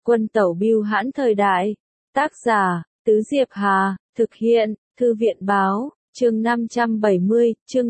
Quân tẩu bưu hãn thời đại. Tác giả, Tứ Diệp Hà, thực hiện, Thư viện báo, chương 570, chương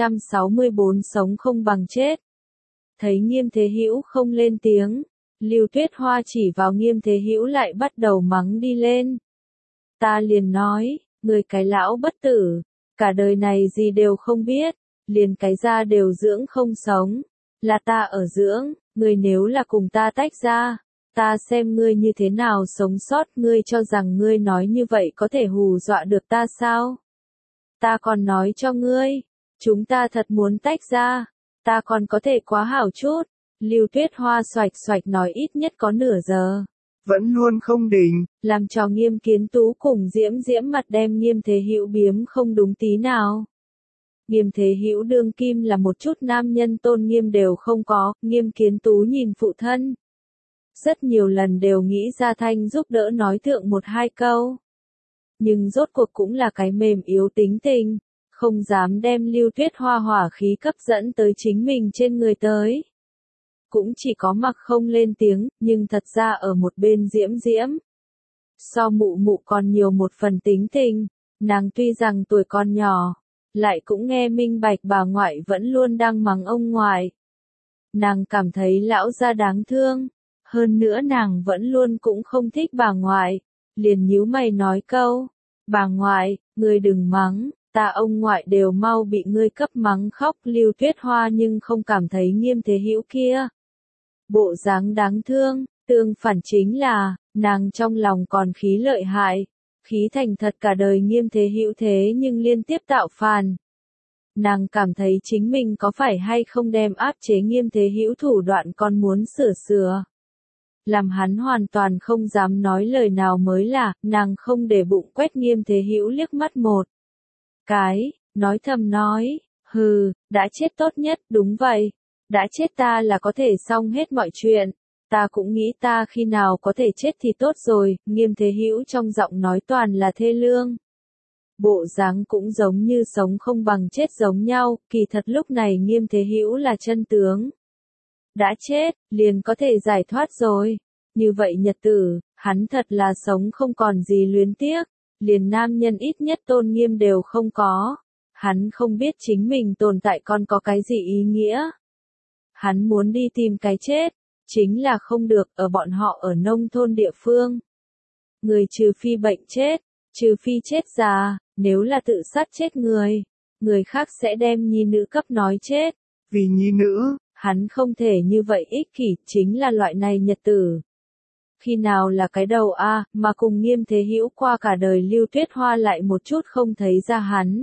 564 sống không bằng chết. Thấy Nghiêm Thế Hữu không lên tiếng, Lưu Tuyết Hoa chỉ vào Nghiêm Thế Hữu lại bắt đầu mắng đi lên. Ta liền nói, người cái lão bất tử, cả đời này gì đều không biết, liền cái da đều dưỡng không sống, là ta ở dưỡng, người nếu là cùng ta tách ra, ta xem ngươi như thế nào sống sót, ngươi cho rằng ngươi nói như vậy có thể hù dọa được ta sao? Ta còn nói cho ngươi, chúng ta thật muốn tách ra, ta còn có thể quá hảo chút. Lưu Tuyết Hoa xoạch xoạch nói ít nhất có nửa giờ. Vẫn luôn không định. Làm cho Nghiêm Kiến Tú cùng Diễm Diễm mặt đem Nghiêm Thế Hữu biếm không đúng tí nào. Nghiêm Thế Hữu đương kim là một chút nam nhân tôn nghiêm đều không có, Nghiêm Kiến Tú nhìn phụ thân. Rất nhiều lần đều nghĩ ra thanh giúp đỡ nói thượng một hai câu. Nhưng rốt cuộc cũng là cái mềm yếu tính tình, không dám đem Lưu Tuyết Hoa hỏa khí cấp dẫn tới chính mình trên người tới. Cũng chỉ có mặc không lên tiếng, nhưng thật ra ở một bên Diễm Diễm. So mụ mụ còn nhiều một phần tính tình, nàng tuy rằng tuổi còn nhỏ, lại cũng nghe minh bạch bà ngoại vẫn luôn đang mắng ông ngoại. Nàng cảm thấy lão gia đáng thương, hơn nữa nàng vẫn luôn cũng không thích bà ngoại, liền nhíu mày nói câu, bà ngoại, ngươi đừng mắng, ta ông ngoại đều mau bị ngươi cấp mắng khóc. Lưu Tuyết Hoa nhưng không cảm thấy Nghiêm Thế Hữu kia bộ dáng đáng thương, tương phản chính là, nàng trong lòng còn khí lợi hại, khí thành thật cả đời Nghiêm Thế Hữu thế nhưng liên tiếp tạo phản. Nàng cảm thấy chính mình có phải hay không đem áp chế Nghiêm Thế Hữu thủ đoạn còn muốn sửa sửa. Làm hắn hoàn toàn không dám nói lời nào mới là, nàng không để bụng quét Nghiêm Thế Hữu liếc mắt một cái, nói thầm nói, hừ, đã chết tốt nhất, đúng vậy. Đã chết ta là có thể xong hết mọi chuyện, ta cũng nghĩ ta khi nào có thể chết thì tốt rồi. Nghiêm Thế Hữu trong giọng nói toàn là thê lương. Bộ dáng cũng giống như sống không bằng chết giống nhau, kỳ thật lúc này Nghiêm Thế Hữu là chân tướng. Đã chết, liền có thể giải thoát rồi. Như vậy nhật tử, hắn thật là sống không còn gì luyến tiếc, liền nam nhân ít nhất tôn nghiêm đều không có. Hắn không biết chính mình tồn tại còn có cái gì ý nghĩa. Hắn muốn đi tìm cái chết, chính là không được, ở bọn họ ở nông thôn địa phương. Người trừ phi bệnh chết, trừ phi chết già, nếu là tự sát chết người khác sẽ đem nhi nữ cấp nói chết. Vì nhi nữ, hắn không thể như vậy ích kỷ, chính là loại này nhật tử. Khi nào là cái đầu a, mà cùng Nghiêm Thế Hữu qua cả đời Lưu Tuyết Hoa lại một chút không thấy ra hắn.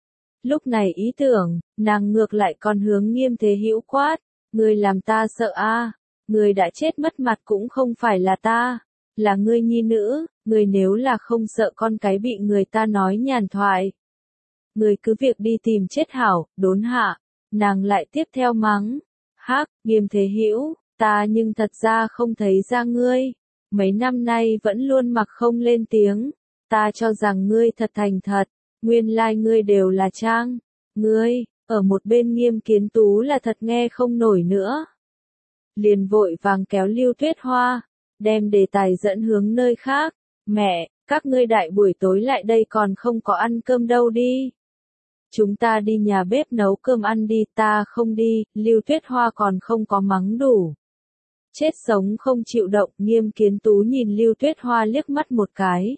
Lúc này ý tưởng, nàng ngược lại còn hướng Nghiêm Thế Hữu quát. Ngươi làm ta sợ a, ngươi đã chết mất mặt cũng không phải là ta, là ngươi nhi nữ, ngươi nếu là không sợ con cái bị người ta nói nhàn thoại. Ngươi cứ việc đi tìm chết hảo, đốn hạ, nàng lại tiếp theo mắng, hắc, Nghiêm Thế Hữu, ta nhưng thật ra không thấy ra ngươi, mấy năm nay vẫn luôn mặc không lên tiếng, ta cho rằng ngươi thật thành thật, nguyên lai ngươi đều là trang, ngươi. Ở một bên Nghiêm Kiến Tú là thật nghe không nổi nữa. Liền vội vàng kéo Lưu Tuyết Hoa, đem đề tài dẫn hướng nơi khác. Mẹ, các ngươi đại buổi tối lại đây còn không có ăn cơm đâu đi. Chúng ta đi nhà bếp nấu cơm ăn đi, ta không đi. Lưu Tuyết Hoa còn không có mắng đủ. Chết sống không chịu động. Nghiêm Kiến Tú nhìn Lưu Tuyết Hoa liếc mắt một cái.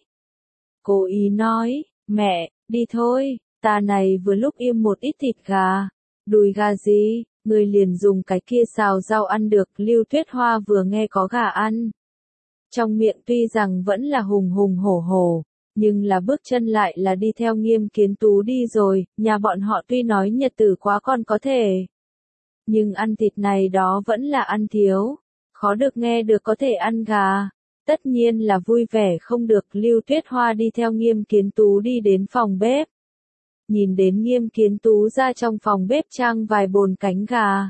Cố ý nói, mẹ, đi thôi. Ta này vừa lúc im một ít thịt gà, đùi gà gì, người liền dùng cái kia xào rau ăn được. Lưu Tuyết Hoa vừa nghe có gà ăn. Trong miệng tuy rằng vẫn là hùng hùng hổ hổ, nhưng là bước chân lại là đi theo Nghiêm Kiến Tú đi rồi, nhà bọn họ tuy nói nhật tử quá còn có thể. Nhưng ăn thịt này đó vẫn là ăn thiếu, khó được nghe được có thể ăn gà. Tất nhiên là vui vẻ không được. Lưu Tuyết Hoa đi theo Nghiêm Kiến Tú đi đến phòng bếp. Nhìn đến Nghiêm Kiến Tú ra trong phòng bếp trang vài bồn cánh gà.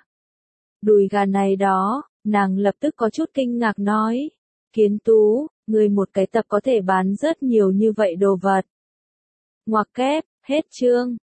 Đùi gà này đó, nàng lập tức có chút kinh ngạc nói. Kiến Tú, người một cái tập có thể bán rất nhiều như vậy đồ vật. Ngoặc kép, hết chương.